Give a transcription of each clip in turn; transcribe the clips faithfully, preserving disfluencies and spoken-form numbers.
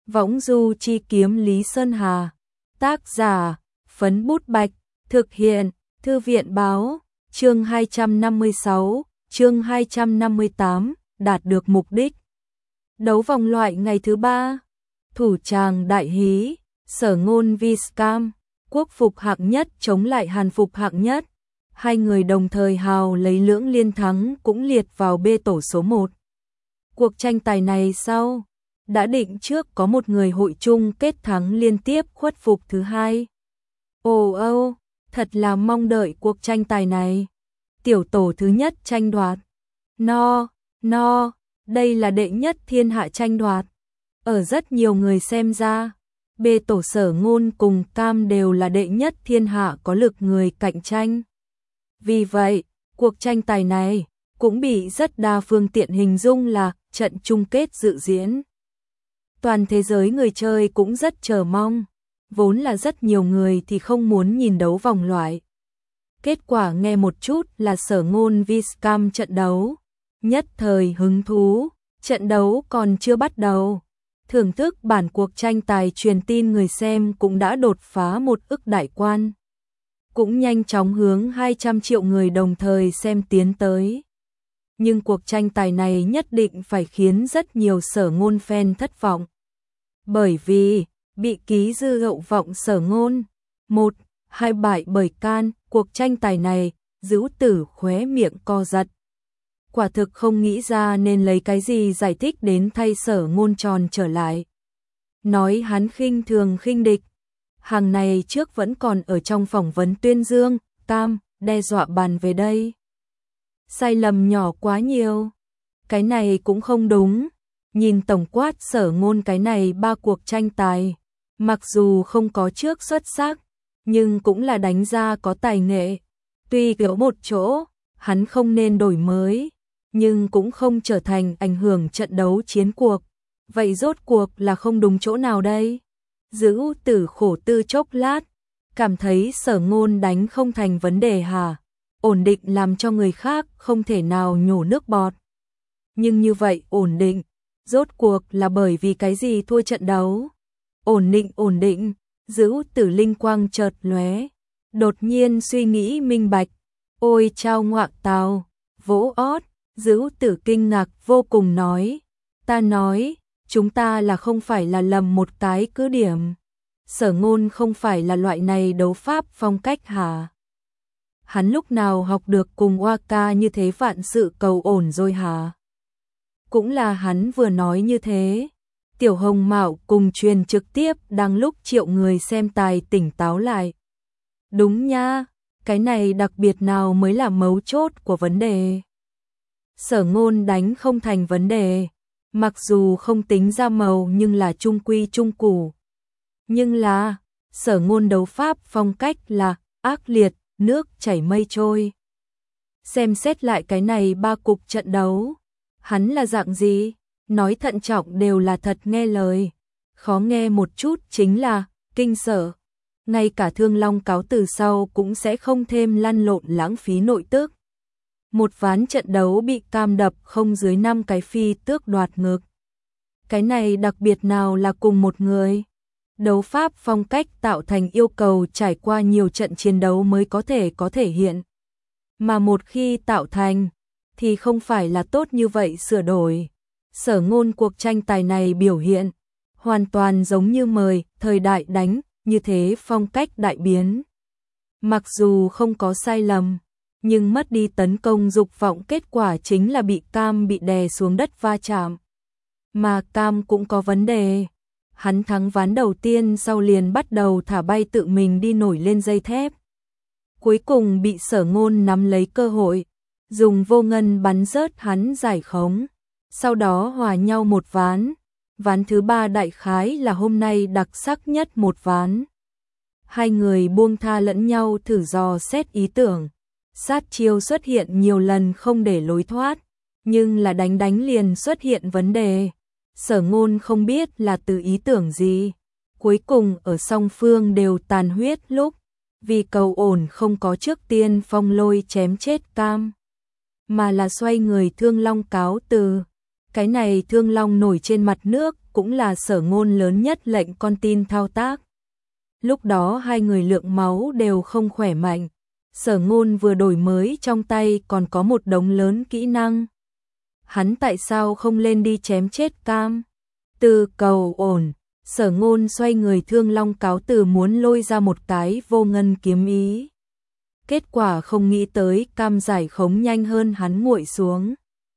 Võng du chi kiếm Lý Sơn Hà. Tác giả, Phấn Bút Bạch. Thực hiện, Thư viện Báo. Chương hai trăm năm mươi sáu, chương hai trăm năm mươi tám, đạt được mục đích. Đấu vòng loại ngày thứ ba. Thủ tràng đại hí, Sở Ngôn Viscam, quốc phục hạng nhất chống lại Hàn phục hạng nhất. Hai người đồng thời hào lấy lưỡng liên thắng cũng liệt vào B tổ số một. Cuộc tranh tài này sau, đã định trước có một người hội chung kết thắng liên tiếp khuất phục thứ hai. Ồ âu, thật là mong đợi cuộc tranh tài này. Tiểu tổ thứ nhất tranh đoạt. No, no, đây là đệ nhất thiên hạ tranh đoạt. Ở rất nhiều người xem ra, B tổ Sở Ngôn cùng Cam đều là đệ nhất thiên hạ có lực người cạnh tranh. Vì vậy, cuộc tranh tài này cũng bị rất đa phương tiện hình dung là trận chung kết dự diễn. Toàn thế giới người chơi cũng rất chờ mong, vốn là rất nhiều người thì không muốn nhìn đấu vòng loại. Kết quả nghe một chút là Sở Ngôn Viscam trận đấu, nhất thời hứng thú, trận đấu còn chưa bắt đầu. Thưởng thức bản cuộc tranh tài truyền tin người xem cũng đã đột phá một ức đại quan. Cũng nhanh chóng hướng hai trăm triệu người đồng thời xem tiến tới. Nhưng cuộc tranh tài này nhất định phải khiến rất nhiều Sở Ngôn fan thất vọng. Bởi vì, bị ký dư hậu vọng Sở Ngôn, một, hai bại bởi Can, cuộc tranh tài này, Dữu Tử khóe miệng co giật. Quả thực không nghĩ ra nên lấy cái gì giải thích đến thay Sở Ngôn tròn trở lại. Nói hắn khinh thường khinh địch. Hàng này trước vẫn còn ở trong phỏng vấn tuyên dương, Cam, đe dọa bàn về đây. Sai lầm nhỏ quá nhiều. Cái này cũng không đúng. Nhìn tổng quát Sở Ngôn cái này ba cuộc tranh tài. Mặc dù không có trước xuất sắc, nhưng cũng là đánh ra có tài nghệ. Tuy kiểu một chỗ, hắn không nên đổi mới, nhưng cũng không trở thành ảnh hưởng trận đấu chiến cuộc. Vậy rốt cuộc là không đúng chỗ nào đây? Dữu Tử khổ tư chốc lát, cảm thấy Sở Ngôn đánh không thành vấn đề hả? Ổn định làm cho người khác không thể nào nhổ nước bọt. Nhưng như vậy ổn định, rốt cuộc là bởi vì cái gì thua trận đấu? Ổn định ổn định, Dữu Tử linh quang chợt lóe, đột nhiên suy nghĩ minh bạch. Ôi chao ngoạ tào, vỗ ót, Dữu Tử kinh ngạc vô cùng nói. Ta nói, chúng ta là không phải là lầm một cái cứ điểm. Sở Ngôn không phải là loại này đấu pháp phong cách hả? Hắn lúc nào học được cùng Waka như thế vạn sự cầu ổn rồi hả? Cũng là hắn vừa nói như thế. Tiểu Hồng Mạo cùng truyền trực tiếp đang lúc triệu người xem tài tỉnh táo lại. Đúng nha, cái này đặc biệt nào mới là mấu chốt của vấn đề. Sở Ngôn đánh không thành vấn đề, mặc dù không tính ra màu nhưng là trung quy trung củ. Nhưng là, Sở Ngôn đấu pháp phong cách là ác liệt, nước chảy mây trôi. Xem xét lại cái này ba cục trận đấu, hắn là dạng gì? Nói thận trọng đều là thật nghe lời. Khó nghe một chút chính là kinh sở. Ngay cả Thương Long cáo từ sau cũng sẽ không thêm lăn lộn lãng phí nội tức. Một ván trận đấu bị Cam đập không dưới năm cái phi tước đoạt ngực. Cái này đặc biệt nào là cùng một người. Đấu pháp phong cách tạo thành yêu cầu trải qua nhiều trận chiến đấu mới có thể có thể hiện. Mà một khi tạo thành, thì không phải là tốt như vậy sửa đổi. Sở Ngôn cuộc tranh tài này biểu hiện, hoàn toàn giống như mời thời đại đánh, như thế phong cách đại biến. Mặc dù không có sai lầm, nhưng mất đi tấn công dục vọng, kết quả chính là bị Cam bị đè xuống đất va chạm. Mà Cam cũng có vấn đề. Hắn thắng ván đầu tiên sau liền bắt đầu thả bay tự mình đi nổi lên dây thép. Cuối cùng bị Sở Ngôn nắm lấy cơ hội, dùng vô ngân bắn rớt hắn giải khống. Sau đó hòa nhau một ván. Ván thứ ba đại khái là hôm nay đặc sắc nhất một ván. Hai người buông tha lẫn nhau thử dò xét ý tưởng. Sát chiêu xuất hiện nhiều lần không để lối thoát, nhưng là đánh đánh liền xuất hiện vấn đề. Sở Ngôn không biết là từ ý tưởng gì. Cuối cùng ở song phương đều tàn huyết lúc, vì cầu ổn không có trước tiên phong lôi chém chết Cam, mà là xoay người Thương Long cáo từ. Cái này Thương Long nổi trên mặt nước cũng là Sở Ngôn lớn nhất lệnh con tin thao tác. Lúc đó hai người lượng máu đều không khỏe mạnh. Sở Ngôn vừa đổi mới trong tay còn có một đống lớn kỹ năng. Hắn tại sao không lên đi chém chết Cam? Từ cầu ổn, Sở Ngôn xoay người Thương Long cáo từ muốn lôi ra một cái vô ngân kiếm ý. Kết quả không nghĩ tới Cam giải khống nhanh hơn hắn nguội xuống.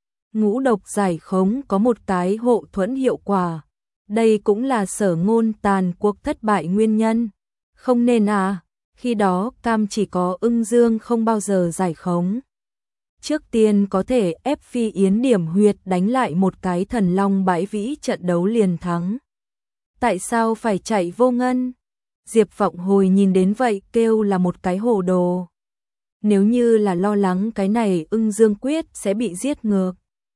Ngũ độc giải khống có một cái hộ thuẫn hiệu quả. Đây cũng là Sở Ngôn tàn cuộc thất bại nguyên nhân. Không nên à, khi đó Cam chỉ có Ưng Dương không bao giờ giải khống. Trước tiên có thể ép Phi Yến điểm huyệt đánh lại một cái thần long bãi vĩ trận đấu liền thắng. Tại sao phải chạy vô ngân? Diệp Vọng Hồi nhìn đến vậy kêu là một cái hồ đồ. Nếu như là lo lắng cái này Ưng Dương quyết sẽ bị giết ngược.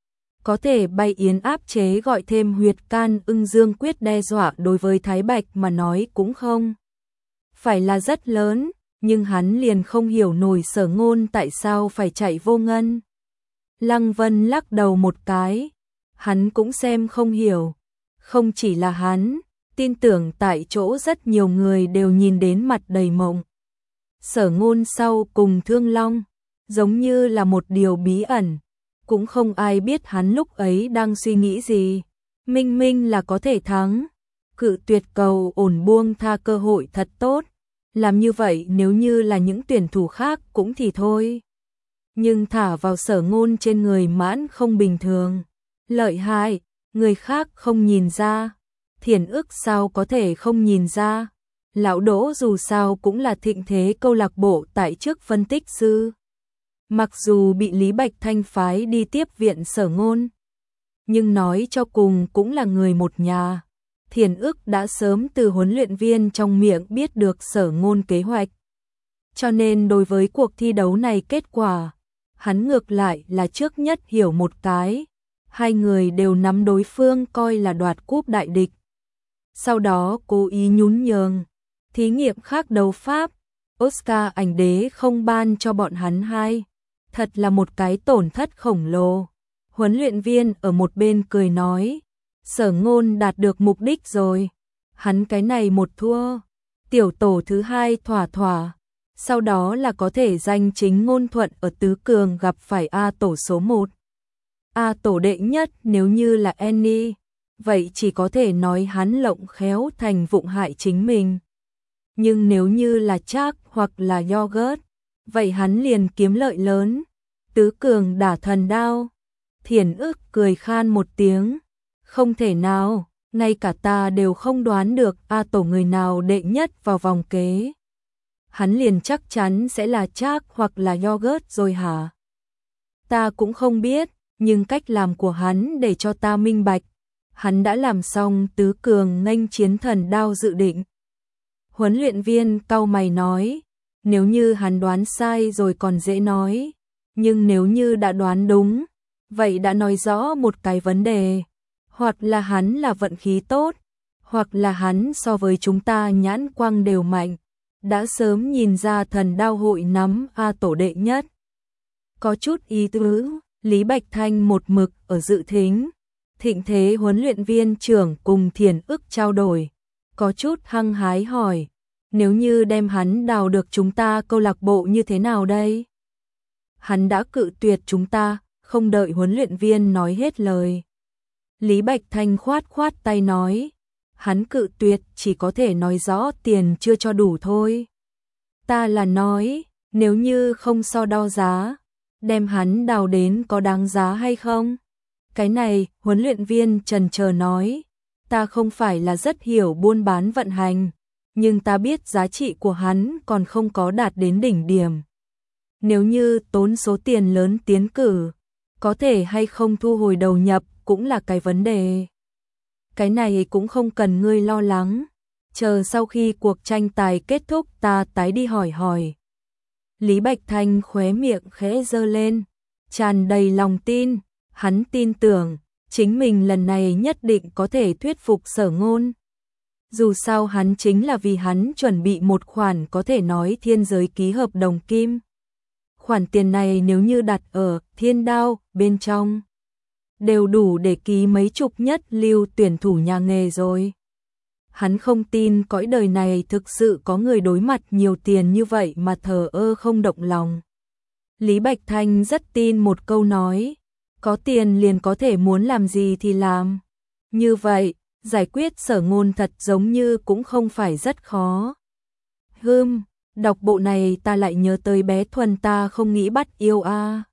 Có thể bay yến áp chế gọi thêm huyệt can Ưng Dương quyết đe dọa đối với Thái Bạch mà nói cũng không phải là rất lớn, nhưng hắn liền không hiểu nổi Sở Ngôn tại sao phải chạy vô ngân. Lăng Vân lắc đầu một cái, hắn cũng xem không hiểu. Không chỉ là hắn, tin tưởng tại chỗ rất nhiều người đều nhìn đến mặt đầy mộng. Sở Ngôn sau cùng Thương Long, giống như là một điều bí ẩn, cũng không ai biết hắn lúc ấy đang suy nghĩ gì. Minh minh là có thể thắng, cự tuyệt cầu ổn buông tha cơ hội thật tốt. Làm như vậy nếu như là những tuyển thủ khác cũng thì thôi. Nhưng thả vào Sở Ngôn trên người mãn không bình thường. Lợi hại, người khác không nhìn ra. Thiền ức sao có thể không nhìn ra. Lão Đỗ dù sao cũng là thịnh thế câu lạc bộ tại trước phân tích sư. Mặc dù bị Lý Bạch Thanh phái đi tiếp viện Sở Ngôn, nhưng nói cho cùng cũng là người một nhà. Thiền ức đã sớm từ huấn luyện viên trong miệng biết được Sở Ngôn kế hoạch. Cho nên đối với cuộc thi đấu này kết quả, hắn ngược lại là trước nhất hiểu một cái. Hai người đều nắm đối phương coi là đoạt cúp đại địch. Sau đó cố ý nhún nhường. Thí nghiệm khác đấu pháp, Oscar ảnh đế không ban cho bọn hắn hai. Thật là một cái tổn thất khổng lồ. Huấn luyện viên ở một bên cười nói. Sở Ngôn đạt được mục đích rồi. Hắn cái này một thua. Tiểu tổ thứ hai thỏa thỏa. Sau đó là có thể danh chính ngôn thuận ở tứ cường gặp phải A tổ số một. A tổ đệ nhất nếu như là Annie. Vậy chỉ có thể nói hắn lộng khéo thành vụng hại chính mình. Nhưng nếu như là Trác hoặc là Yogurt, vậy hắn liền kiếm lợi lớn. Tứ cường đả thần đao. Thiền ức cười khan một tiếng. Không thể nào, ngay cả ta đều không đoán được A tổ người nào đệ nhất vào vòng kế. Hắn liền chắc chắn sẽ là Trác hoặc là Yogurt rồi hả? Ta cũng không biết, nhưng cách làm của hắn để cho ta minh bạch. Hắn đã làm xong tứ cường nghênh chiến thần đao dự định. Huấn luyện viên cau mày nói, nếu như hắn đoán sai rồi còn dễ nói, nhưng nếu như đã đoán đúng, vậy đã nói rõ một cái vấn đề. Hoặc là hắn là vận khí tốt, hoặc là hắn so với chúng ta nhãn quang đều mạnh, đã sớm nhìn ra thần đao hội nắm A tổ đệ nhất. Có chút ý tứ, Lý Bạch Thanh một mực ở dự thính. Thịnh thế huấn luyện viên trưởng cùng Thiền ức trao đổi, có chút hăng hái hỏi, nếu như đem hắn đào được chúng ta câu lạc bộ như thế nào đây? Hắn đã cự tuyệt chúng ta, không đợi huấn luyện viên nói hết lời. Lý Bạch Thanh khoát khoát tay nói, hắn cự tuyệt chỉ có thể nói rõ tiền chưa cho đủ thôi. Ta là nói, nếu như không so đo giá, đem hắn đào đến có đáng giá hay không? Cái này, huấn luyện viên chần chờ nói, ta không phải là rất hiểu buôn bán vận hành, nhưng ta biết giá trị của hắn còn không có đạt đến đỉnh điểm. Nếu như tốn số tiền lớn tiến cử, có thể hay không thu hồi đầu nhập cũng là cái vấn đề. Cái này cũng không cần ngươi lo lắng, chờ sau khi cuộc tranh tài kết thúc ta tái đi hỏi hỏi. Lý Bạch Thanh khóe miệng khẽ giơ lên, tràn đầy lòng tin, hắn tin tưởng, chính mình lần này nhất định có thể thuyết phục Sở Ngôn. Dù sao hắn chính là vì hắn chuẩn bị một khoản có thể nói thiên giới ký hợp đồng kim. Khoản tiền này nếu như đặt ở thiên đao bên trong, đều đủ để ký mấy chục nhất lưu tuyển thủ nhà nghề rồi. Hắn không tin cõi đời này thực sự có người đối mặt nhiều tiền như vậy mà thờ ơ không động lòng. Lý Bạch Thanh rất tin một câu nói, có tiền liền có thể muốn làm gì thì làm. Như vậy, giải quyết Sở Ngôn thật giống như cũng không phải rất khó. Hừm, đọc bộ này ta lại nhớ tới bé Thuần ta không nghĩ bắt yêu a.